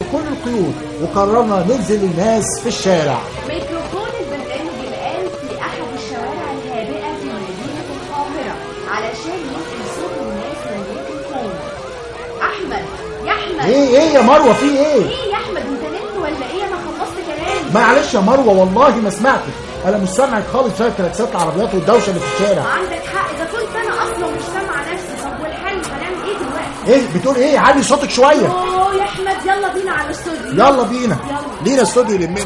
كل القيود وقررنا ننزل الناس في الشارع. ميكروفون البرنامج الآن في أحد الشوارع الهادئة في مدينة القاهرة علشان ينقل صوت الناس من الميكروفون. أحمد، يا أحمد. ايه يا مروة، في ايه؟ ايه يا أحمد، انت نمت ولا ايه؟ أنا خلصت كلام. معلش يا مروة والله ما سمعتك، انا مش سامعك خالص بسبب كلاكسات العربيات والدوشة اللي في الشارع. عندك حق، إذا كنت أنا أصلا مش سامعة نفسي. طب والحل هنعمل ايه دلوقتي؟ ايه بتقول ايه؟ علي صوتك شوية. اوه يا أحمد، يلا بينا على الاستوديو. يلا بينا. لينا استوديو يلمنا.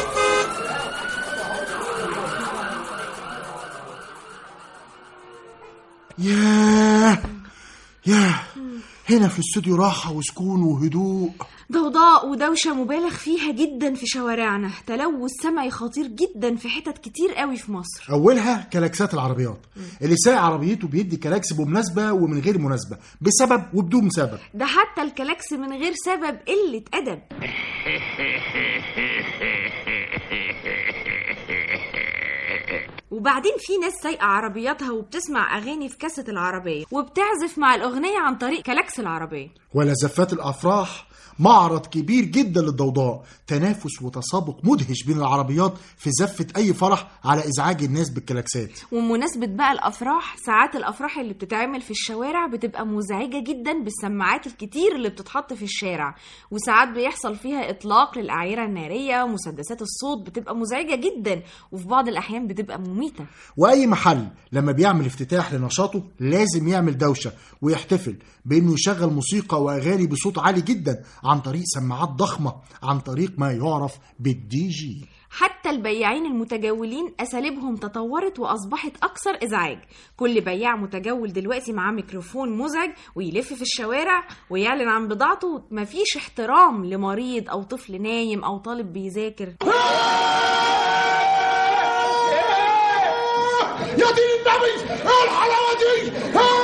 ياه هنا في الاستوديو راحة وسكون وهدوء. ضوضاء ودوشة مبالغ فيها جدا في شوارعنا، تلوث سمعي خطير جدا في حتت كتير قوي في مصر. أولها كلاكسات العربيات. اللي سايق عربيته بيدي كلاكس بمناسبة ومن غير مناسبة، بسبب وبدون سبب. ده حتى الكلاكس من غير سبب قلة أدب. وبعدين في ناس سايقة عربياتها وبتسمع أغاني في كاسة العربية وبتعزف مع الأغنية عن طريق كلاكس العربية. ولا زفات الأفراح، معرض كبير جدا للضوضاء، تنافس وتسابق مدهش بين العربيات في زفة أي فرح على إزعاج الناس بالكلاكسات. ومناسبة بقى الأفراح، ساعات الأفراح اللي بتتعمل في الشوارع بتبقى مزعجة جدا بالسماعات الكتير اللي بتتحط في الشارع، وساعات بيحصل فيها إطلاق للأعيرة النارية ومسدسات الصوت، بتبقى مزعجة جدا وفي بعض الأحيان بتبقى مميتة. وأي محل لما بيعمل افتتاح لنشاطه لازم يعمل دوشة ويحتفل بأنه يشغل موسيقى وأغاني بصوت عالي جدا عن طريق سماعات ضخمة، عن طريق ما يعرف بالدي جي. حتى البياعين المتجولين أساليبهم تطورت وأصبحت أكثر إزعاج. كل بياع متجول دلوقتي معاه ميكروفون مزعج ويلف في الشوارع ويعلن عن بضاعته. مفيش احترام لمريض أو طفل نايم أو طالب بيذاكر. يا دين النبي، ايه الحلاوة دي؟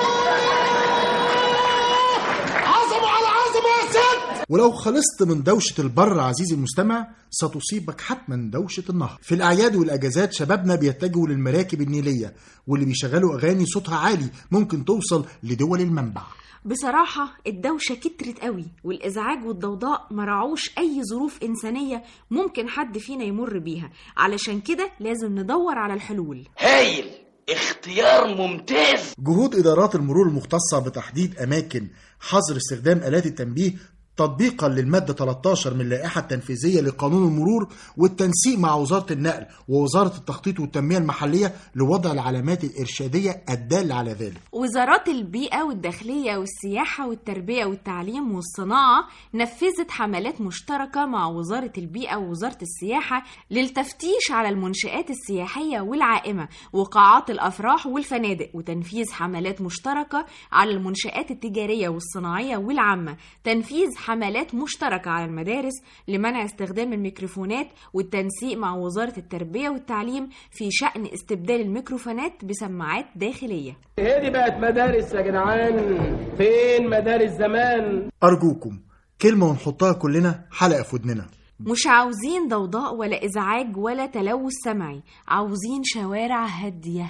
عظمة على عظمة يا ست. ولو خلصت من دوشة البر عزيزي المستمع، ستصيبك حتما دوشة النهر. في الأعياد والأجازات شبابنا بيتجهوا للمراكب النيلية واللي بيشغلوا أغاني صوتها عالي ممكن توصل لدول المنبع. بصراحة الدوشة كترت قوي والإزعاج والضوضاء مرعوش أي ظروف إنسانية ممكن حد فينا يمر بيها، علشان كده لازم ندور على الحلول. هايل، اختيار ممتاز. جهود إدارات المرور المختصة بتحديد أماكن حظر استخدام آلات التنبيه تطبيقا للمادة 13 من اللائحة التنفيذية لقانون المرور، والتنسيق مع وزارة النقل ووزارة التخطيط والتنمية المحلية لوضع العلامات الإرشادية الدالة على ذلك. وزارات البيئة والداخلية والسياحة والتربية والتعليم والصناعة نفذت حملات مشتركة مع وزارة البيئة ووزارة السياحة للتفتيش على المنشآت السياحية والعائمة وقاعات الأفراح والفنادق، وتنفيذ حملات مشتركة على المنشآت التجارية والصناعية والعامة، تنفيذ حملات مشتركة على المدارس لمنع استخدام الميكروفونات، والتنسيق مع وزارة التربية والتعليم في شأن استبدال الميكروفونات بسماعات داخلية. هذه بقت مدارس يا جدعان، فين مدارس زمان؟ أرجوكم كلمة ونحطها كلنا حلقة في ودننا. مش عاوزين ضوضاء ولا إزعاج ولا تلوث سمعي، عاوزين شوارع هادية.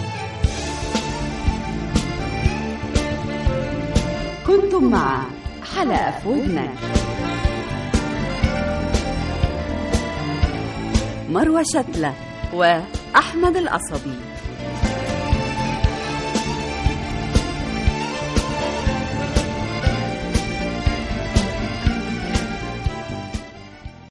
كنتم مع حلقة في ودنك، مروة شتلة وأحمد القصبي.